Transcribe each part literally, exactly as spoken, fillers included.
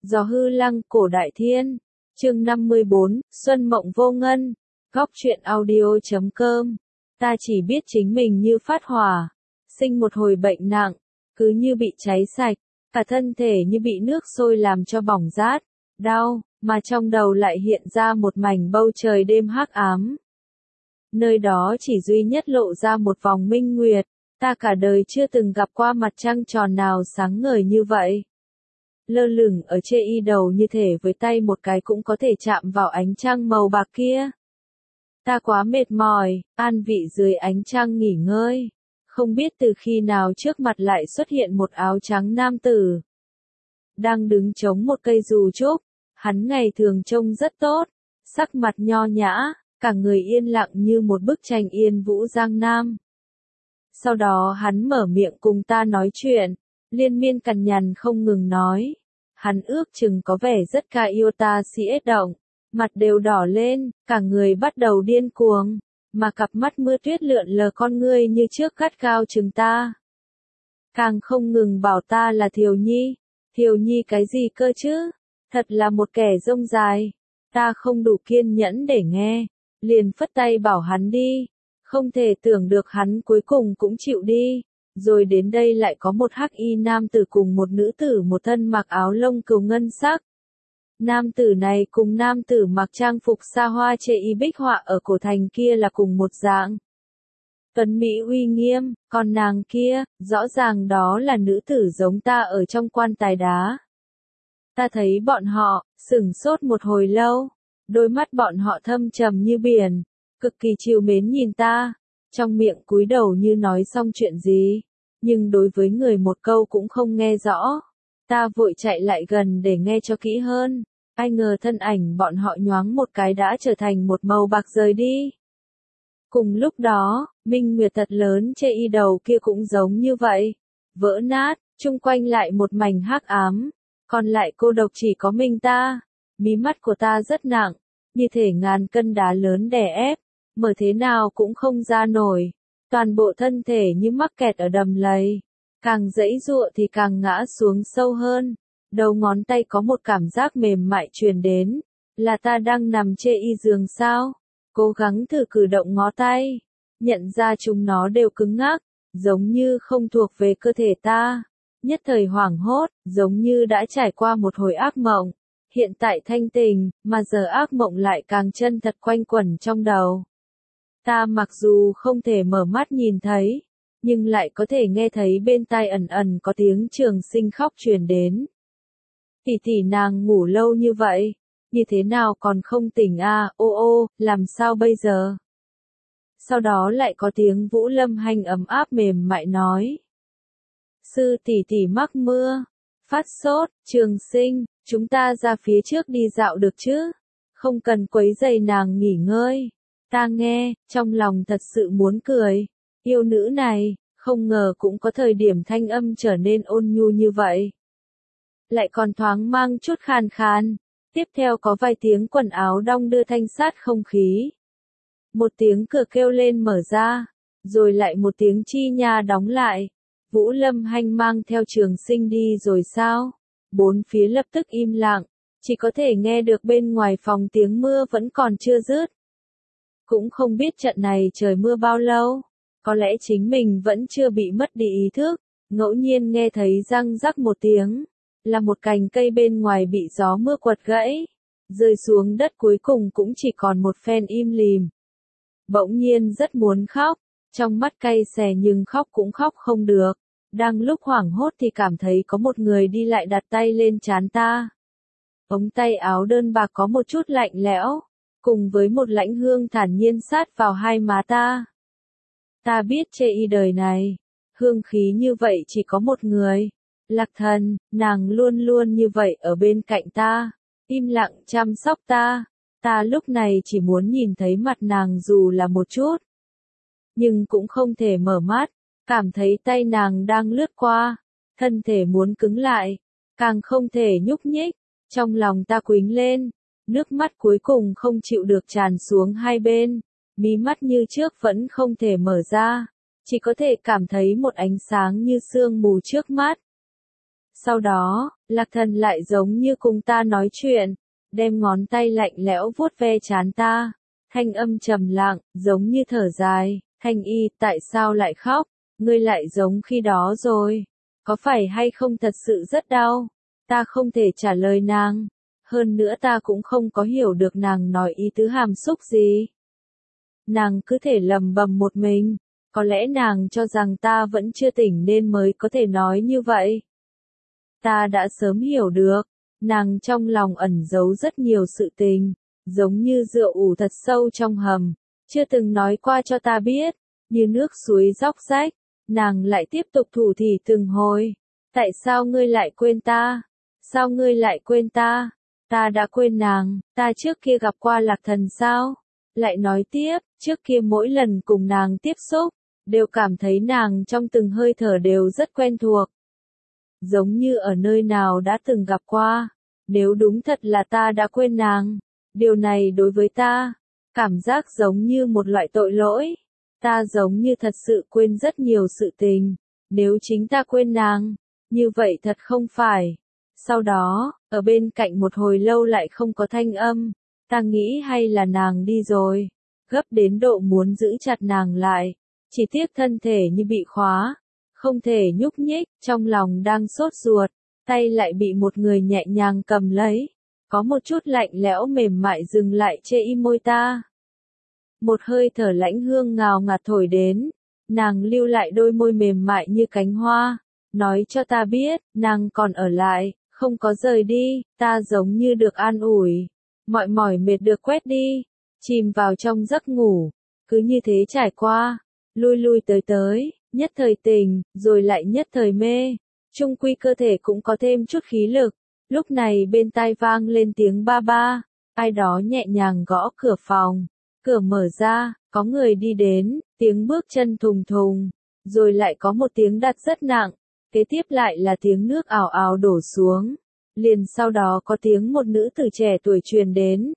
Gió hư lăng, cổ đại thiên. Chương năm mươi bốn, Xuân mộng vô ngân. Góc truyện audio chấm com. Ta chỉ biết chính mình như phát hỏa, sinh một hồi bệnh nặng, cứ như bị cháy sạch, cả thân thể như bị nước sôi làm cho bỏng rát, đau, mà trong đầu lại hiện ra một mảnh bầu trời đêm hắc ám. Nơi đó chỉ duy nhất lộ ra một vòng minh nguyệt, ta cả đời chưa từng gặp qua mặt trăng tròn nào sáng ngời như vậy. Lơ lửng ở chê y đầu như thể với tay một cái cũng có thể chạm vào ánh trăng màu bạc kia. Ta quá mệt mỏi, an vị dưới ánh trăng nghỉ ngơi. Không biết từ khi nào trước mặt lại xuất hiện một áo trắng nam tử. Đang đứng chống một cây dù trúc, hắn ngày thường trông rất tốt, sắc mặt nho nhã, cả người yên lặng như một bức tranh yên vũ giang nam. Sau đó hắn mở miệng cùng ta nói chuyện, liên miên cằn nhằn không ngừng nói. Hắn ước chừng có vẻ rất ca yêu ta si ết động, mặt đều đỏ lên, cả người bắt đầu điên cuồng, mà cặp mắt mưa tuyết lượn lờ con ngươi như trước gắt gao chừng ta. Càng không ngừng bảo ta là Thiều Nhi, Thiều Nhi cái gì cơ chứ, thật là một kẻ rông dài. Ta không đủ kiên nhẫn để nghe, liền phất tay bảo hắn đi, không thể tưởng được hắn cuối cùng cũng chịu đi. Rồi đến đây lại có một hắc y nam tử cùng một nữ tử một thân mặc áo lông cừu ngân sắc. Nam tử này cùng nam tử mặc trang phục xa hoa chê y bích họa ở cổ thành kia là cùng một dạng. Tuấn Mỹ uy nghiêm, còn nàng kia, rõ ràng đó là nữ tử giống ta ở trong quan tài đá. Ta thấy bọn họ, sửng sốt một hồi lâu, đôi mắt bọn họ thâm trầm như biển, cực kỳ trìu mến nhìn ta. Trong miệng cúi đầu như nói xong chuyện gì, nhưng đối với người một câu cũng không nghe rõ. Ta vội chạy lại gần để nghe cho kỹ hơn, ai ngờ thân ảnh bọn họ nhoáng một cái đã trở thành một màu bạc rời đi. Cùng lúc đó, minh nguyệt thật lớn chê y đầu kia cũng giống như vậy, vỡ nát, chung quanh lại một mảnh hắc ám, còn lại cô độc chỉ có mình ta. Mí mắt của ta rất nặng, như thể ngàn cân đá lớn đè ép, mở thế nào cũng không ra nổi, toàn bộ thân thể như mắc kẹt ở đầm lầy, càng giãy giụa thì càng ngã xuống sâu hơn. Đầu ngón tay có một cảm giác mềm mại truyền đến, là ta đang nằm chê y giường sao? Cố gắng thử cử động ngó tay, nhận ra chúng nó đều cứng ngắc, giống như không thuộc về cơ thể ta. Nhất thời hoảng hốt, giống như đã trải qua một hồi ác mộng. Hiện tại thanh tình, mà giờ ác mộng lại càng chân thật quanh quẩn trong đầu. Ta mặc dù không thể mở mắt nhìn thấy, nhưng lại có thể nghe thấy bên tai ẩn ẩn có tiếng Trường Sinh khóc truyền đến. Tỷ tỷ nàng ngủ lâu như vậy, như thế nào còn không tỉnh à, ô ô, làm sao bây giờ? Sau đó lại có tiếng Vũ Lâm Hành ấm áp mềm mại nói. Sư tỷ tỷ mắc mưa, phát sốt, Trường Sinh, chúng ta ra phía trước đi dạo được chứ? Không cần quấy rầy nàng nghỉ ngơi. Ta nghe, trong lòng thật sự muốn cười. Yêu nữ này, không ngờ cũng có thời điểm thanh âm trở nên ôn nhu như vậy. Lại còn thoáng mang chút khàn khàn. Tiếp theo có vài tiếng quần áo đong đưa thanh sát không khí. Một tiếng cửa kêu lên mở ra, rồi lại một tiếng chi nha đóng lại. Vũ Lâm Hành mang theo Trường Sinh đi rồi sao? Bốn phía lập tức im lặng, chỉ có thể nghe được bên ngoài phòng tiếng mưa vẫn còn chưa dứt. Cũng không biết trận này trời mưa bao lâu, có lẽ chính mình vẫn chưa bị mất đi ý thức, ngẫu nhiên nghe thấy răng rắc một tiếng, là một cành cây bên ngoài bị gió mưa quật gãy, rơi xuống đất cuối cùng cũng chỉ còn một phen im lìm. Bỗng nhiên rất muốn khóc, trong mắt cay xè nhưng khóc cũng khóc không được, đang lúc hoảng hốt thì cảm thấy có một người đi lại đặt tay lên trán ta. Ống tay áo đơn bạc có một chút lạnh lẽo, cùng với một lãnh hương thản nhiên sát vào hai má ta. Ta biết chê y đời này, hương khí như vậy chỉ có một người, Lạc Thần, nàng luôn luôn như vậy ở bên cạnh ta, im lặng chăm sóc ta. Ta lúc này chỉ muốn nhìn thấy mặt nàng dù là một chút, nhưng cũng không thể mở mắt, cảm thấy tay nàng đang lướt qua, thân thể muốn cứng lại, càng không thể nhúc nhích, trong lòng ta quýnh lên. Nước mắt cuối cùng không chịu được tràn xuống hai bên, mí mắt như trước vẫn không thể mở ra, chỉ có thể cảm thấy một ánh sáng như sương mù trước mắt. Sau đó, Lạc Thần lại giống như cùng ta nói chuyện, đem ngón tay lạnh lẽo vuốt ve trán ta, thanh âm trầm lặng, giống như thở dài, Thanh Y, tại sao lại khóc, ngươi lại giống khi đó rồi, có phải hay không thật sự rất đau, ta không thể trả lời nàng, hơn nữa ta cũng không có hiểu được nàng nói ý tứ hàm xúc gì. Nàng cứ thể lầm bầm một mình, có lẽ nàng cho rằng ta vẫn chưa tỉnh nên mới có thể nói như vậy. Ta đã sớm hiểu được, nàng trong lòng ẩn giấu rất nhiều sự tình, giống như rượu ủ thật sâu trong hầm, chưa từng nói qua cho ta biết, như nước suối róc rách, nàng lại tiếp tục thủ thỉ từng hồi. Tại sao ngươi lại quên ta? Sao ngươi lại quên ta? Ta đã quên nàng, ta trước kia gặp qua Lạc Thần sao? Lại nói tiếp, trước kia mỗi lần cùng nàng tiếp xúc, đều cảm thấy nàng trong từng hơi thở đều rất quen thuộc. Giống như ở nơi nào đã từng gặp qua, nếu đúng thật là ta đã quên nàng, điều này đối với ta, cảm giác giống như một loại tội lỗi, ta giống như thật sự quên rất nhiều sự tình, nếu chính ta quên nàng, như vậy thật không phải. Sau đó, ở bên cạnh một hồi lâu lại không có thanh âm, ta nghĩ hay là nàng đi rồi, gấp đến độ muốn giữ chặt nàng lại, chỉ tiếc thân thể như bị khóa, không thể nhúc nhích, trong lòng đang sốt ruột, tay lại bị một người nhẹ nhàng cầm lấy, có một chút lạnh lẽo mềm mại dừng lại trên y môi ta. Một hơi thở lãnh hương ngào ngạt thổi đến, nàng lưu lại đôi môi mềm mại như cánh hoa, nói cho ta biết, nàng còn ở lại, không có rời đi, ta giống như được an ủi, mọi mỏi mệt được quét đi, chìm vào trong giấc ngủ, cứ như thế trải qua, lui lui tới tới, nhất thời tình, rồi lại nhất thời mê, chung quy cơ thể cũng có thêm chút khí lực, lúc này bên tai vang lên tiếng ba ba, ai đó nhẹ nhàng gõ cửa phòng, cửa mở ra, có người đi đến, tiếng bước chân thùng thùng, rồi lại có một tiếng đặt rất nặng, kế tiếp lại là tiếng nước ào ào đổ xuống, liền sau đó có tiếng một nữ tử trẻ tuổi truyền đến.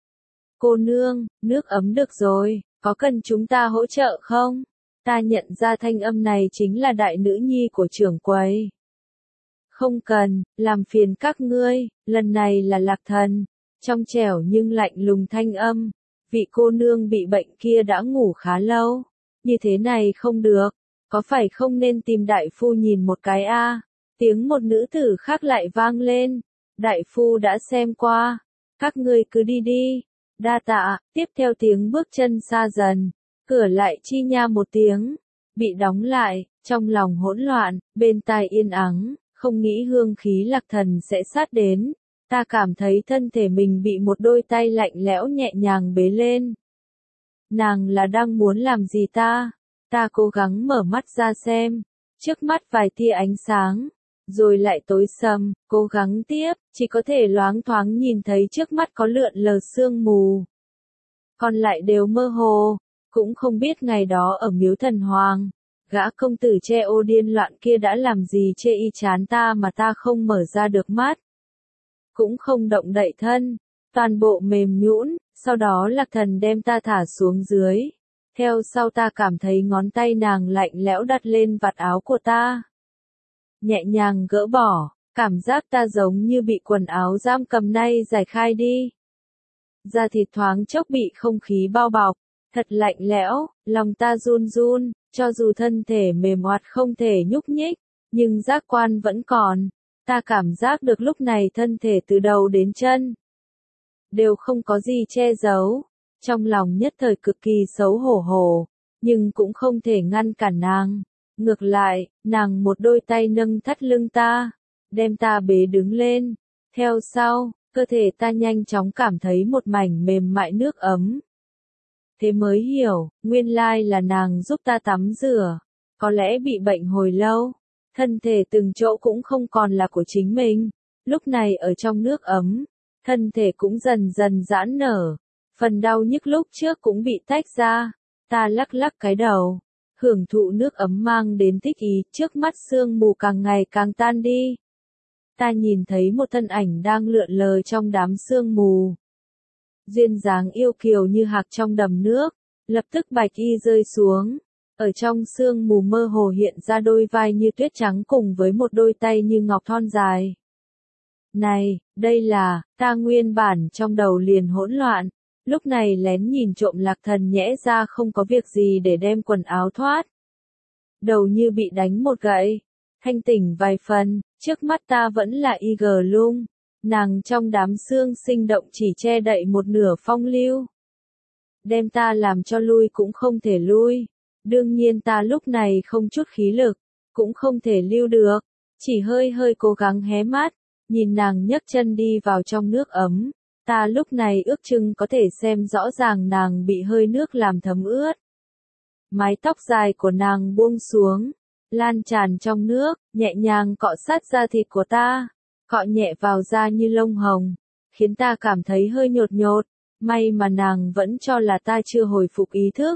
Cô nương, nước ấm được rồi, có cần chúng ta hỗ trợ không? Ta nhận ra thanh âm này chính là đại nữ nhi của trưởng quầy. Không cần, làm phiền các ngươi, lần này là Lạc Thần, trong trẻo nhưng lạnh lùng thanh âm, vị cô nương bị bệnh kia đã ngủ khá lâu, như thế này không được, có phải không nên tìm đại phu nhìn một cái a? À? Tiếng một nữ tử khác lại vang lên, đại phu đã xem qua, các ngươi cứ đi đi, đa tạ, tiếp theo tiếng bước chân xa dần, cửa lại chi nha một tiếng, bị đóng lại, trong lòng hỗn loạn, bên tai yên ắng, không nghĩ hương khí Lạc Thần sẽ sát đến, ta cảm thấy thân thể mình bị một đôi tay lạnh lẽo nhẹ nhàng bế lên. Nàng là đang muốn làm gì ta? Ta cố gắng mở mắt ra xem, trước mắt vài tia ánh sáng, rồi lại tối sầm, cố gắng tiếp, chỉ có thể loáng thoáng nhìn thấy trước mắt có lượn lờ sương mù. Còn lại đều mơ hồ, cũng không biết ngày đó ở miếu thần hoàng, gã công tử che ô điên loạn kia đã làm gì chê y chán ta mà ta không mở ra được mắt. Cũng không động đậy thân, toàn bộ mềm nhũn, sau đó Lạc Thần đem ta thả xuống dưới. Theo sau ta cảm thấy ngón tay nàng lạnh lẽo đặt lên vạt áo của ta. Nhẹ nhàng gỡ bỏ, cảm giác ta giống như bị quần áo giam cầm nay giải khai đi. Da thịt thoáng chốc bị không khí bao bọc, thật lạnh lẽo, lòng ta run run, cho dù thân thể mềm oặt không thể nhúc nhích, nhưng giác quan vẫn còn. Ta cảm giác được lúc này thân thể từ đầu đến chân đều không có gì che giấu, trong lòng nhất thời cực kỳ xấu hổ hổ, nhưng cũng không thể ngăn cản nàng. Ngược lại, nàng một đôi tay nâng thắt lưng ta, đem ta bế đứng lên. Theo sau, cơ thể ta nhanh chóng cảm thấy một mảnh mềm mại nước ấm. Thế mới hiểu, nguyên lai là nàng giúp ta tắm rửa, có lẽ bị bệnh hồi lâu. Thân thể từng chỗ cũng không còn là của chính mình, lúc này ở trong nước ấm, thân thể cũng dần dần giãn nở, phần đau nhức lúc trước cũng bị tách ra, ta lắc lắc cái đầu, hưởng thụ nước ấm mang đến thích ý, trước mắt sương mù càng ngày càng tan đi. Ta nhìn thấy một thân ảnh đang lượn lờ trong đám sương mù. Duyên dáng yêu kiều như hạc trong đầm nước, lập tức bạch y rơi xuống, Ở trong sương mù mơ hồ hiện ra đôi vai như tuyết trắng cùng với một đôi tay như ngọc thon dài. Này, đây là, ta nguyên bản trong đầu liền hỗn loạn, lúc này lén nhìn trộm Lạc Thần nhẽ ra không có việc gì để đem quần áo thoát. Đầu như bị đánh một gậy, thanh tỉnh vài phần, trước mắt ta vẫn là Y G Lung, nàng trong đám xương sinh động chỉ che đậy một nửa phong lưu. Đem ta làm cho lui cũng không thể lui, đương nhiên ta lúc này không chút khí lực, cũng không thể lưu được, chỉ hơi hơi cố gắng hé mắt, nhìn nàng nhấc chân đi vào trong nước ấm, ta lúc này ước chừng có thể xem rõ ràng nàng bị hơi nước làm thấm ướt. Mái tóc dài của nàng buông xuống, lan tràn trong nước, nhẹ nhàng cọ sát da thịt của ta, cọ nhẹ vào da như lông hồng, khiến ta cảm thấy hơi nhột nhột, may mà nàng vẫn cho là ta chưa hồi phục ý thức.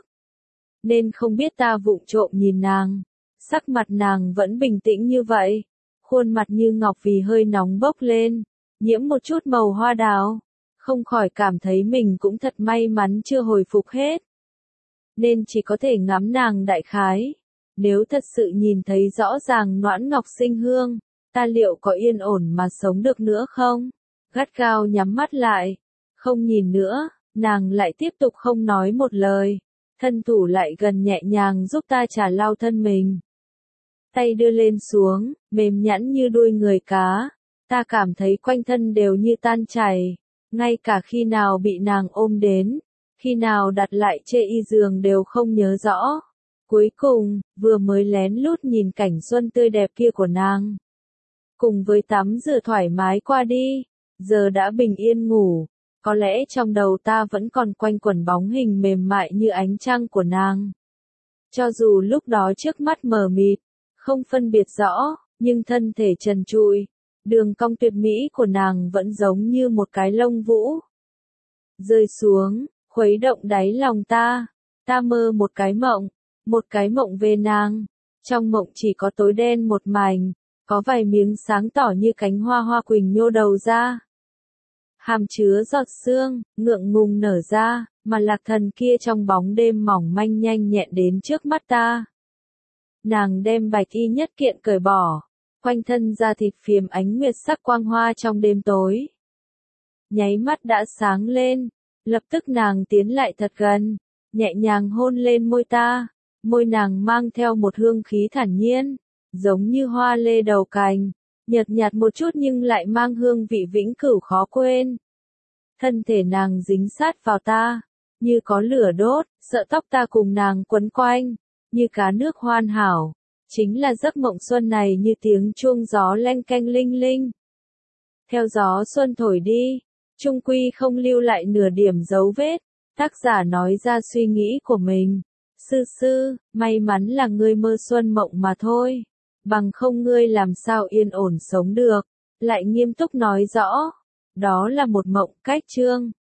Nên không biết ta vụng trộm nhìn nàng, sắc mặt nàng vẫn bình tĩnh như vậy, khuôn mặt như ngọc vì hơi nóng bốc lên, nhiễm một chút màu hoa đào, không khỏi cảm thấy mình cũng thật may mắn chưa hồi phục hết. Nên chỉ có thể ngắm nàng đại khái, nếu thật sự nhìn thấy rõ ràng Noãn Ngọc Sinh Hương, ta liệu có yên ổn mà sống được nữa không? Gắt gao nhắm mắt lại, không nhìn nữa, nàng lại tiếp tục không nói một lời, thân thủ lại gần nhẹ nhàng giúp ta trà lau thân mình. Tay đưa lên xuống, mềm nhẵn như đuôi người cá, ta cảm thấy quanh thân đều như tan chảy, ngay cả khi nào bị nàng ôm đến, khi nào đặt lại chê y giường đều không nhớ rõ. Cuối cùng, vừa mới lén lút nhìn cảnh xuân tươi đẹp kia của nàng. Cùng với tắm rửa thoải mái qua đi, giờ đã bình yên ngủ, có lẽ trong đầu ta vẫn còn quanh quẩn bóng hình mềm mại như ánh trăng của nàng. Cho dù lúc đó trước mắt mờ mịt, không phân biệt rõ, nhưng thân thể trần trụi, đường cong tuyệt mỹ của nàng vẫn giống như một cái lông vũ. Rơi xuống, khuấy động đáy lòng ta, ta mơ một cái mộng, một cái mộng về nàng. Trong mộng chỉ có tối đen một mảnh, có vài miếng sáng tỏ như cánh hoa hoa quỳnh nhô đầu ra. Hàm chứa giọt sương, ngượng ngùng nở ra, mà Lạc Thần kia trong bóng đêm mỏng manh nhanh nhẹn đến trước mắt ta. Nàng đem bạch y nhất kiện cởi bỏ, quanh thân da thịt phiếm ánh nguyệt sắc quang hoa trong đêm tối. Nháy mắt đã sáng lên, lập tức nàng tiến lại thật gần, nhẹ nhàng hôn lên môi ta, môi nàng mang theo một hương khí thản nhiên, giống như hoa lê đầu cành, nhợt nhạt một chút nhưng lại mang hương vị vĩnh cửu khó quên. Thân thể nàng dính sát vào ta, như có lửa đốt, sợ tóc ta cùng nàng quấn quanh, như cá nước hoàn hảo. Chính là giấc mộng xuân này như tiếng chuông gió leng keng linh linh. Theo gió xuân thổi đi, chung quy không lưu lại nửa điểm dấu vết, tác giả nói ra suy nghĩ của mình. Sư sư, may mắn là ngươi mơ xuân mộng mà thôi, bằng không ngươi làm sao yên ổn sống được, lại nghiêm túc nói rõ. Đó là một mộng cách chương.